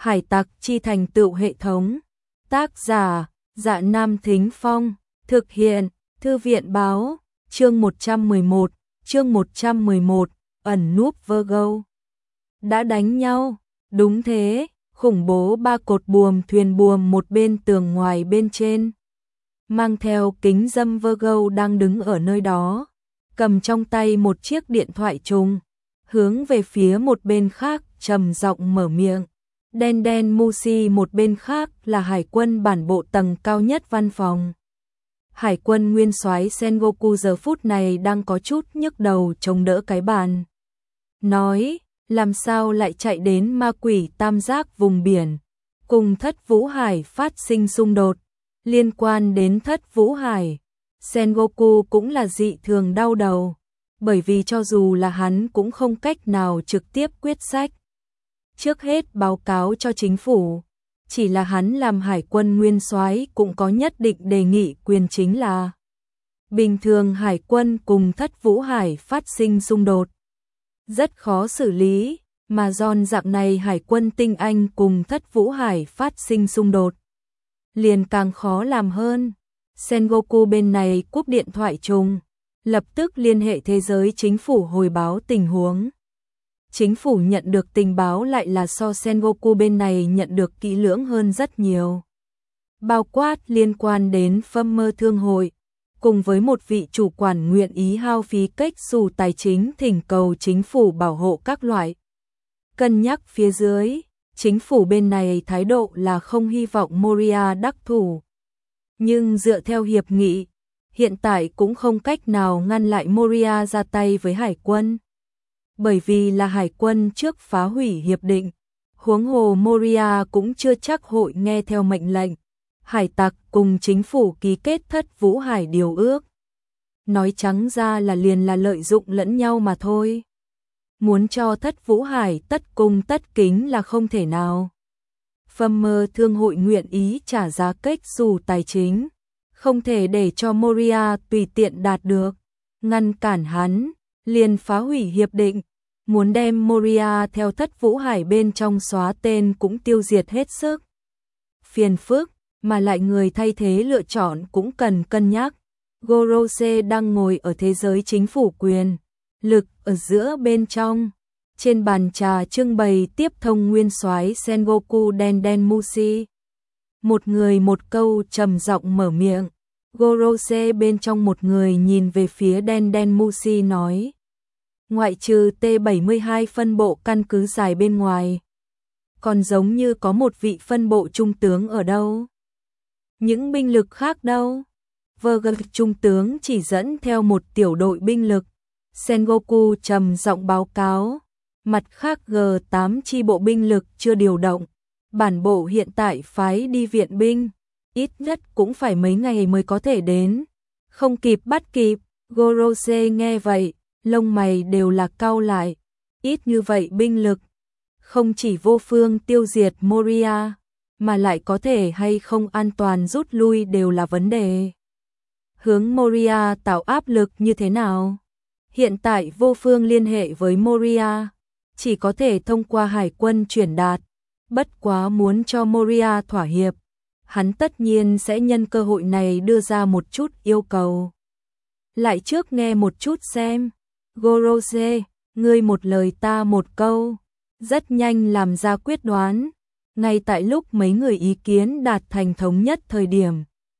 Hải tặc chi thành tựu hệ thống. Tác giả, Dạ Nam Thính Phong. Thực hiện, Thư viện báo. Chương 111, ẩn núp Virgo. Đã đánh nhau, đúng thế, khủng bố ba cột buồm thuyền buồm một bên tường ngoài bên trên. Mang theo kính dâm Virgo đang đứng ở nơi đó, cầm trong tay một chiếc điện thoại trùng, hướng về phía một bên khác trầm giọng mở miệng. Đen đen Mushi một bên khác là hải quân bản bộ tầng cao nhất văn phòng. Hải quân nguyên soái Sengoku giờ phút này đang có chút nhức đầu chống đỡ cái bàn. Nói, làm sao lại chạy đến ma quỷ tam giác vùng biển, cùng Thất Vũ Hải phát sinh xung đột. Liên quan đến Thất Vũ Hải, Sengoku cũng là dị thường đau đầu, bởi vì cho dù là hắn cũng không cách nào trực tiếp quyết sách. Trước hết báo cáo cho chính phủ, chỉ là hắn làm hải quân nguyên soái cũng có nhất định đề nghị quyền, chính là bình thường hải quân cùng Thất Vũ Hải phát sinh xung đột rất khó xử lý, mà giòn dạng này hải quân tinh anh cùng Thất Vũ Hải phát sinh xung đột liền càng khó làm hơn. Sengoku bên này cúp điện thoại trùng, lập tức liên hệ thế giới chính phủ hồi báo tình huống. Chính phủ nhận được tình báo lại là so Sengoku bên này nhận được kỹ lưỡng hơn rất nhiều. Bao quát liên quan đến Phâm Mơ Thương hội, cùng với một vị chủ quản nguyện ý hao phí cách xù tài chính thỉnh cầu chính phủ bảo hộ các loại. Cân nhắc phía dưới, chính phủ bên này thái độ là không hy vọng Moria đắc thủ. Nhưng dựa theo hiệp nghị, hiện tại cũng không cách nào ngăn lại Moria ra tay với hải quân. Bởi vì là hải quân trước phá hủy hiệp định, huống hồ Moria cũng chưa chắc hội nghe theo mệnh lệnh. Hải tặc cùng chính phủ ký kết Thất Vũ Hải điều ước. Nói trắng ra là liền là lợi dụng lẫn nhau mà thôi. Muốn cho Thất Vũ Hải tất cung tất kính là không thể nào. Phâm Mơ Thương hội nguyện ý trả giá cách dù tài chính, không thể để cho Moria tùy tiện đạt được. Ngăn cản hắn, liền phá hủy hiệp định. Muốn đem Moria theo Thất Vũ Hải bên trong xóa tên cũng tiêu diệt hết sức. Phiền phức, mà lại người thay thế lựa chọn cũng cần cân nhắc. Gorose đang ngồi ở thế giới chính phủ quyền lực ở giữa bên trong. Trên bàn trà trưng bày tiếp thông nguyên soái Sengoku đen đen Mushi. Một người một câu trầm giọng mở miệng. Gorose bên trong một người nhìn về phía đen đen Mushi nói. Ngoại trừ T-72 phân bộ căn cứ dài bên ngoài, còn giống như có một vị phân bộ trung tướng ở đâu. Những binh lực khác đâu? Virgo trung tướng chỉ dẫn theo một tiểu đội binh lực. Sengoku trầm giọng báo cáo. Mặt khác G8 chi bộ binh lực chưa điều động. Bản bộ hiện tại phái đi viện binh, ít nhất cũng phải mấy ngày mới có thể đến. Không kịp bắt kịp. Gorose nghe vậy, lông mày đều là cau lại. Ít như vậy binh lực, không chỉ vô phương tiêu diệt Moria, mà lại có thể hay không an toàn rút lui đều là vấn đề. Hướng Moria tạo áp lực như thế nào? Hiện tại vô phương liên hệ với Moria, chỉ có thể thông qua hải quân truyền đạt. Bất quá muốn cho Moria thỏa hiệp, hắn tất nhiên sẽ nhân cơ hội này đưa ra một chút yêu cầu. Lại trước nghe một chút xem. Gorose, ngươi một lời ta một câu, rất nhanh làm ra quyết đoán. Ngay tại lúc mấy người ý kiến đạt thành thống nhất thời điểm,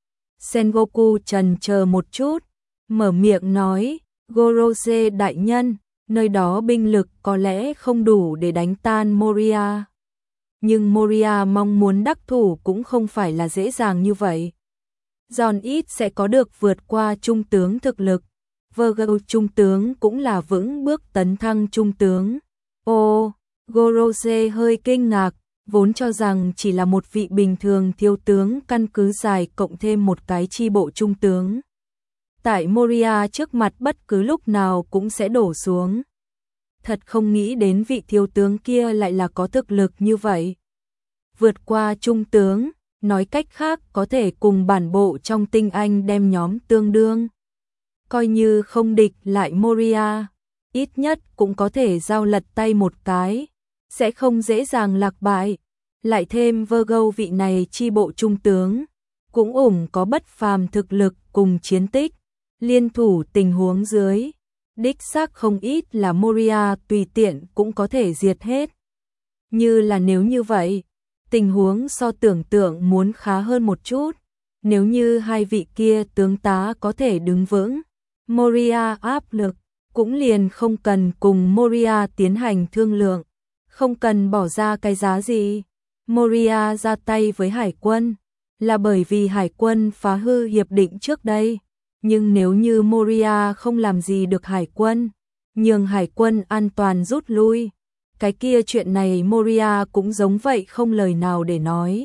Sengoku trần chờ một chút, mở miệng nói, Gorose đại nhân, nơi đó binh lực có lẽ không đủ để đánh tan Moria. Nhưng Moria mong muốn đắc thủ cũng không phải là dễ dàng như vậy. Giòn ít sẽ có được vượt qua trung tướng thực lực. Virgo trung tướng cũng là vững bước tấn thăng trung tướng. Ô, Gorose hơi kinh ngạc, vốn cho rằng chỉ là một vị bình thường thiếu tướng căn cứ dài cộng thêm một cái chi bộ trung tướng. Tại Moria trước mặt bất cứ lúc nào cũng sẽ đổ xuống. Thật không nghĩ đến vị thiếu tướng kia lại là có thực lực như vậy. Vượt qua trung tướng, nói cách khác có thể cùng bản bộ trong tinh anh đem nhóm tương đương. Coi như không địch lại Moria, ít nhất cũng có thể giao lật tay một cái, sẽ không dễ dàng lạc bại. lại thêm Virgo vị này chi bộ trung tướng, cũng có bất phàm thực lực cùng chiến tích, liên thủ tình huống dưới, đích xác không ít là Moria tùy tiện cũng có thể diệt hết. Như là nếu như vậy, tình huống so tưởng tượng muốn khá hơn một chút, nếu như hai vị kia tướng tá có thể đứng vững, Moria áp lực cũng liền không cần cùng Moria tiến hành thương lượng, không cần bỏ ra cái giá gì. Moria ra tay với hải quân là bởi vì hải quân phá hư hiệp định trước đây, nhưng nếu như Moria không làm gì được hải quân, nhường hải quân an toàn rút lui, cái kia chuyện này Moria cũng giống vậy không lời nào để nói.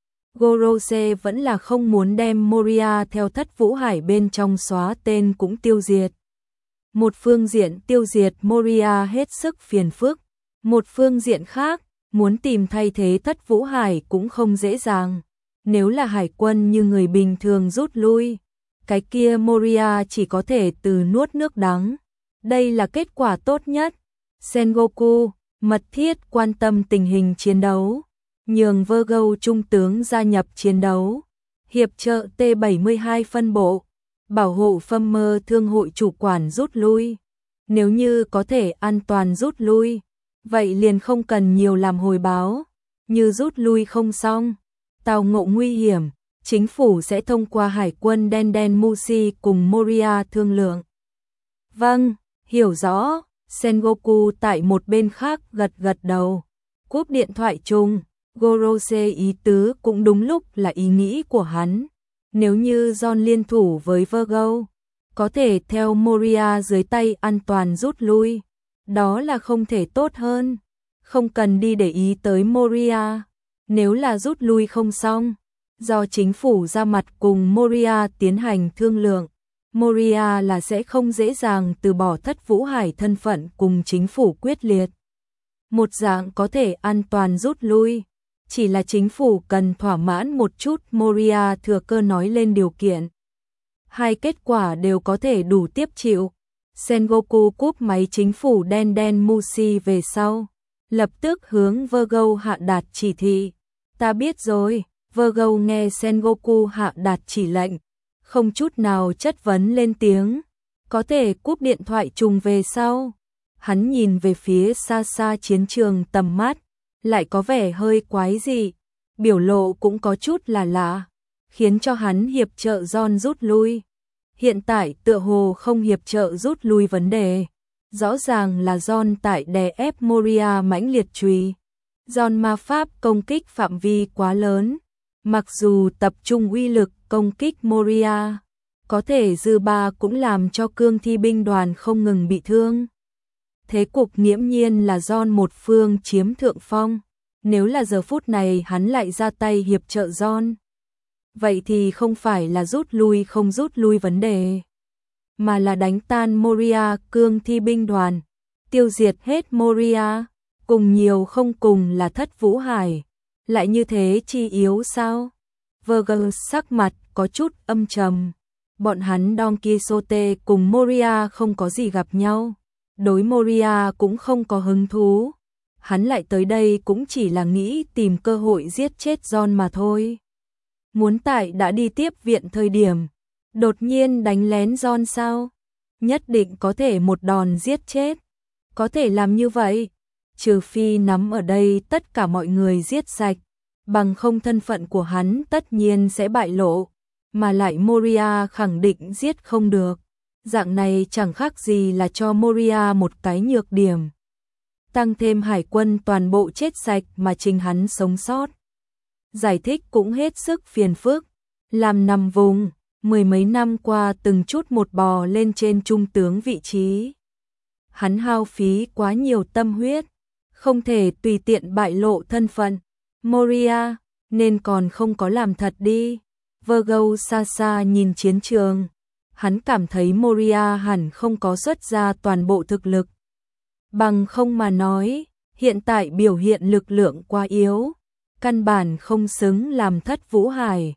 Gorose vẫn là không muốn đem Moria theo Thất Vũ Hải bên trong xóa tên cũng tiêu diệt. Một phương diện tiêu diệt Moria hết sức phiền phức, một phương diện khác, muốn tìm thay thế Thất Vũ Hải cũng không dễ dàng. Nếu là hải quân như người bình thường rút lui, cái kia Moria chỉ có thể từ nuốt nước đắng. Đây là kết quả tốt nhất. Sengoku mật thiết quan tâm tình hình chiến đấu, nhường Virgo trung tướng gia nhập chiến đấu, hiệp trợ T72 phân bộ, bảo hộ Phâm Mơ Thương hội chủ quản rút lui. Nếu như có thể an toàn rút lui, vậy liền không cần nhiều làm hồi báo, như rút lui không xong, tao ngộ nguy hiểm, chính phủ sẽ thông qua hải quân Denden Mushi cùng Moria thương lượng. Vâng, hiểu rõ. Sengoku tại một bên khác gật gật đầu, cúp điện thoại chung. Gorose ý tứ cũng đúng lúc là ý nghĩ của hắn. Nếu như John liên thủ với Virgo, có thể theo Moria dưới tay an toàn rút lui, đó là không thể tốt hơn. Không cần đi để ý tới Moria. Nếu là rút lui không xong, do chính phủ ra mặt cùng Moria tiến hành thương lượng, Moria là sẽ không dễ dàng từ bỏ Thất Vũ Hải thân phận cùng chính phủ quyết liệt. Một dạng có thể an toàn rút lui, chỉ là chính phủ cần thỏa mãn một chút Moria thừa cơ nói lên điều kiện. Hai kết quả đều có thể đủ tiếp chịu. Sengoku cúp máy chính phủ Denden Mushi về sau, lập tức hướng Virgo hạ đạt chỉ thị. Ta biết rồi. Virgo nghe Sengoku hạ đạt chỉ lệnh, không chút nào chất vấn lên tiếng, có thể cúp điện thoại trùng về sau. Hắn nhìn về phía xa xa chiến trường, tầm mắt lại có vẻ hơi quái dị, biểu lộ cũng có chút là lạ, khiến cho hắn hiệp trợ John rút lui. Hiện tại tựa hồ không hiệp trợ rút lui vấn đề, rõ ràng là John tại đè ép Moria mãnh liệt truy. John ma pháp công kích phạm vi quá lớn, mặc dù tập trung uy lực công kích Moria, có thể dư ba cũng làm cho cương thi binh đoàn không ngừng bị thương. Thế cục nghiễm nhiên là John một phương chiếm thượng phong, nếu là giờ phút này hắn lại ra tay hiệp trợ John, vậy thì không phải là rút lui không rút lui vấn đề, mà là đánh tan Moria cương thi binh đoàn, tiêu diệt hết Moria, cùng nhiều không cùng là Thất Vũ Hải, lại như thế chi yếu sao? Virgo sắc mặt có chút âm trầm, bọn hắn Don Quixote cùng Moria không có gì gặp nhau, đối Moria cũng không có hứng thú, hắn lại tới đây cũng chỉ là nghĩ tìm cơ hội giết chết John mà thôi. Muốn tại đã đi tiếp viện thời điểm, đột nhiên đánh lén John sao? Nhất định có thể một đòn giết chết. Có thể làm như vậy, trừ phi nắm ở đây tất cả mọi người giết sạch, bằng không thân phận của hắn tất nhiên sẽ bại lộ, mà lại Moria khẳng định giết không được. Dạng này chẳng khác gì là cho Moria một cái nhược điểm. Tăng thêm hải quân toàn bộ chết sạch mà chính hắn sống sót. Giải thích cũng hết sức phiền phức, làm nằm vùng, mười mấy năm qua từng chút một bò lên trên trung tướng vị trí. Hắn hao phí quá nhiều tâm huyết, không thể tùy tiện bại lộ thân phận. Moria, nên còn không có làm thật đi. Virgo xa xa nhìn chiến trường, hắn cảm thấy Moria hẳn không có xuất ra toàn bộ thực lực. Bằng không mà nói, hiện tại biểu hiện lực lượng quá yếu, căn bản không xứng làm Thất Vũ Hải.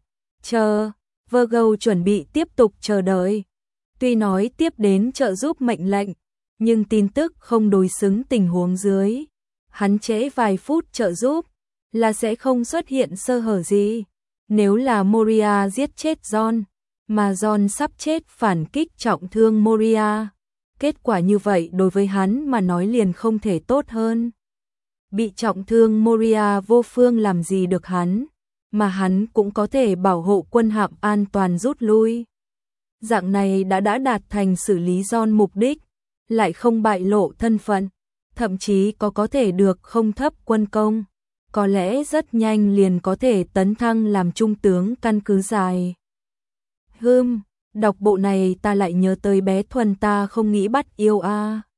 Virgo chuẩn bị tiếp tục chờ đợi. Tuy nói tiếp đến trợ giúp mệnh lệnh, nhưng tin tức không đối xứng tình huống dưới. Hắn trễ vài phút trợ giúp, là sẽ không xuất hiện sơ hở gì. Nếu là Moria giết chết John, mà John sắp chết phản kích trọng thương Moria, kết quả như vậy đối với hắn mà nói liền không thể tốt hơn. Bị trọng thương Moria vô phương làm gì được hắn, mà hắn cũng có thể bảo hộ quân hạm an toàn rút lui. Dạng này đã đạt thành xử lý John mục đích, lại không bại lộ thân phận, thậm chí có thể được không thấp quân công, có lẽ rất nhanh liền có thể tấn thăng làm trung tướng căn cứ dài. Đọc bộ này ta lại nhớ tới bé Thuần ta không nghĩ bắt yêu a.